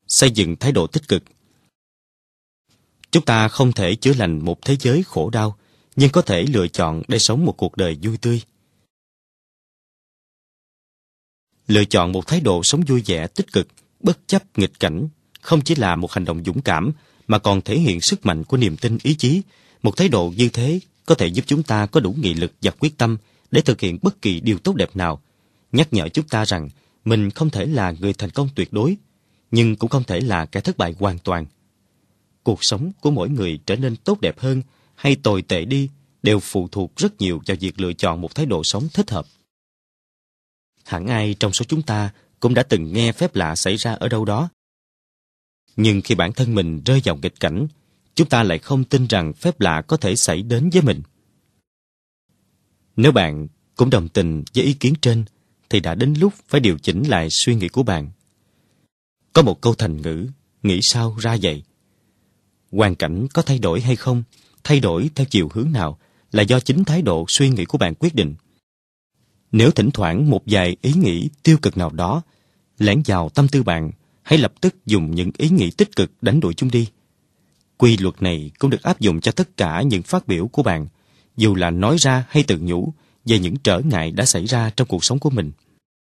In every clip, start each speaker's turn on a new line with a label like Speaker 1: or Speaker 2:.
Speaker 1: xây dựng thái độ tích cực. Chúng ta không thể chữa lành một thế giới khổ đau, nhưng có thể lựa chọn để sống một cuộc đời vui tươi. Lựa chọn một thái độ sống vui vẻ, tích cực, bất chấp nghịch cảnh, không chỉ là một hành động dũng cảm, mà còn thể hiện sức mạnh của niềm tin ý chí. Một thái độ như thế có thể giúp chúng ta có đủ nghị lực và quyết tâm để thực hiện bất kỳ điều tốt đẹp nào, nhắc nhở chúng ta rằng mình không thể là người thành công tuyệt đối, nhưng cũng không thể là kẻ thất bại hoàn toàn. Cuộc sống của mỗi người trở nên tốt đẹp hơn hay tồi tệ đi đều phụ thuộc rất nhiều vào việc lựa chọn một thái độ sống thích hợp. Hẳn ai trong số chúng ta cũng đã từng nghe phép lạ xảy ra ở đâu đó. Nhưng khi bản thân mình rơi vào nghịch cảnh, chúng ta lại không tin rằng phép lạ có thể xảy đến với mình. Nếu bạn cũng đồng tình với ý kiến trên, thì đã đến lúc phải điều chỉnh lại suy nghĩ của bạn. Có một câu thành ngữ, nghĩ sao ra vậy. Hoàn cảnh có thay đổi hay không, thay đổi theo chiều hướng nào là do chính thái độ suy nghĩ của bạn quyết định. Nếu thỉnh thoảng một vài ý nghĩ tiêu cực nào đó lẻn vào tâm tư bạn, hãy lập tức dùng những ý nghĩ tích cực đánh đuổi chúng đi. Quy luật này cũng được áp dụng cho tất cả những phát biểu của bạn, dù là nói ra hay tự nhủ về những trở ngại đã xảy ra trong cuộc sống của mình.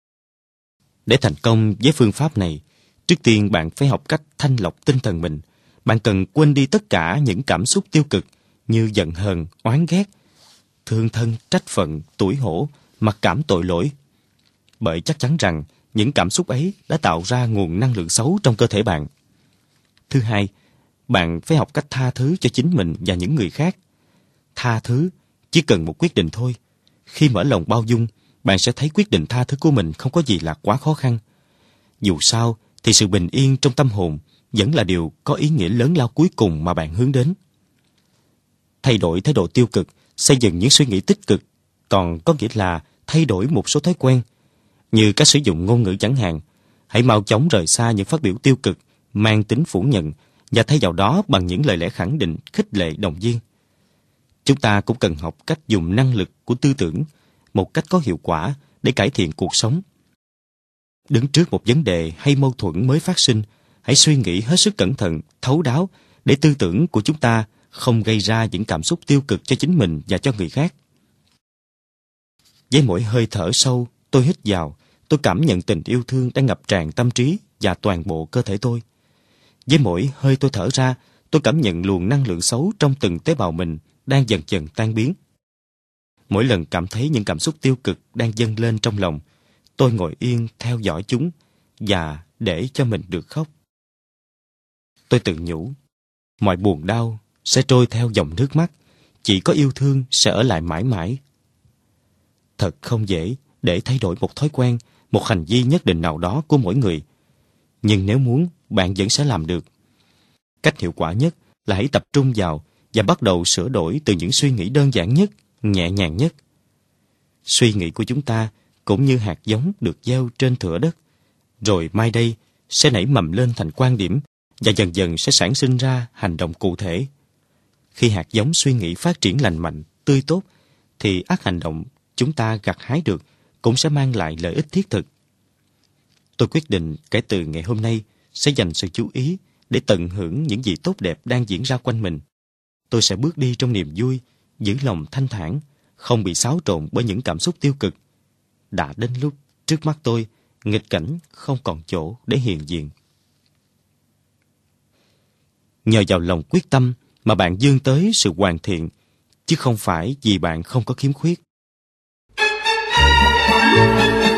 Speaker 1: Để thành công với phương pháp này, trước tiên bạn phải học cách thanh lọc tinh thần mình. Bạn cần quên đi tất cả những cảm xúc tiêu cực như giận hờn, oán ghét, thương thân, trách phận, tủi hổ, mặc cảm tội lỗi. Bởi chắc chắn rằng những cảm xúc ấy đã tạo ra nguồn năng lượng xấu trong cơ thể bạn. Thứ hai, bạn phải học cách tha thứ cho chính mình và những người khác. Tha thứ chỉ cần một quyết định thôi. Khi mở lòng bao dung, bạn sẽ thấy quyết định tha thứ của mình không có gì là quá khó khăn. Dù sao thì sự bình yên trong tâm hồn vẫn là điều có ý nghĩa lớn lao cuối cùng mà bạn hướng đến. Thay đổi thái độ tiêu cực, xây dựng những suy nghĩ tích cực, còn có nghĩa là thay đổi một số thói quen, như cách sử dụng ngôn ngữ chẳng hạn. Hãy mau chóng rời xa những phát biểu tiêu cực, mang tính phủ nhận, và thay vào đó bằng những lời lẽ khẳng định, khích lệ, động viên. Chúng ta cũng cần học cách dùng năng lực của tư tưởng một cách có hiệu quả để cải thiện cuộc sống. Đứng trước một vấn đề hay mâu thuẫn mới phát sinh, hãy suy nghĩ hết sức cẩn thận, thấu đáo để tư tưởng của chúng ta không gây ra những cảm xúc tiêu cực cho chính mình và cho người khác. Với mỗi hơi thở sâu, tôi hít vào, tôi cảm nhận tình yêu thương đang ngập tràn tâm trí và toàn bộ cơ thể tôi. Với mỗi hơi tôi thở ra, tôi cảm nhận luồng năng lượng xấu trong từng tế bào mình đang dần dần tan biến. Mỗi lần cảm thấy những cảm xúc tiêu cực đang dâng lên trong lòng, tôi ngồi yên theo dõi chúng và để cho mình được khóc. Tôi tự nhủ, mọi buồn đau sẽ trôi theo dòng nước mắt, chỉ có yêu thương sẽ ở lại mãi mãi. Thật không dễ để thay đổi một thói quen, một hành vi nhất định nào đó của mỗi người. Nhưng nếu muốn, bạn vẫn sẽ làm được. Cách hiệu quả nhất là hãy tập trung vào và bắt đầu sửa đổi từ những suy nghĩ đơn giản nhất, nhẹ nhàng nhất. Suy nghĩ của chúng ta cũng như hạt giống được gieo trên thửa đất, rồi mai đây sẽ nảy mầm lên thành quan điểm và dần dần sẽ sản sinh ra hành động cụ thể. Khi hạt giống suy nghĩ phát triển lành mạnh, tươi tốt, thì ắt hành động chúng ta gặt hái được cũng sẽ mang lại lợi ích thiết thực. Tôi quyết định kể từ ngày hôm nay sẽ dành sự chú ý để tận hưởng những gì tốt đẹp đang diễn ra quanh mình. Tôi sẽ bước đi trong niềm vui, giữ lòng thanh thản, không bị xáo trộn bởi những cảm xúc tiêu cực. Đã đến lúc trước mắt tôi, nghịch cảnh không còn chỗ để hiện diện. Nhờ vào lòng quyết tâm mà bạn vươn tới sự hoàn thiện, chứ không phải vì bạn không có khiếm khuyết.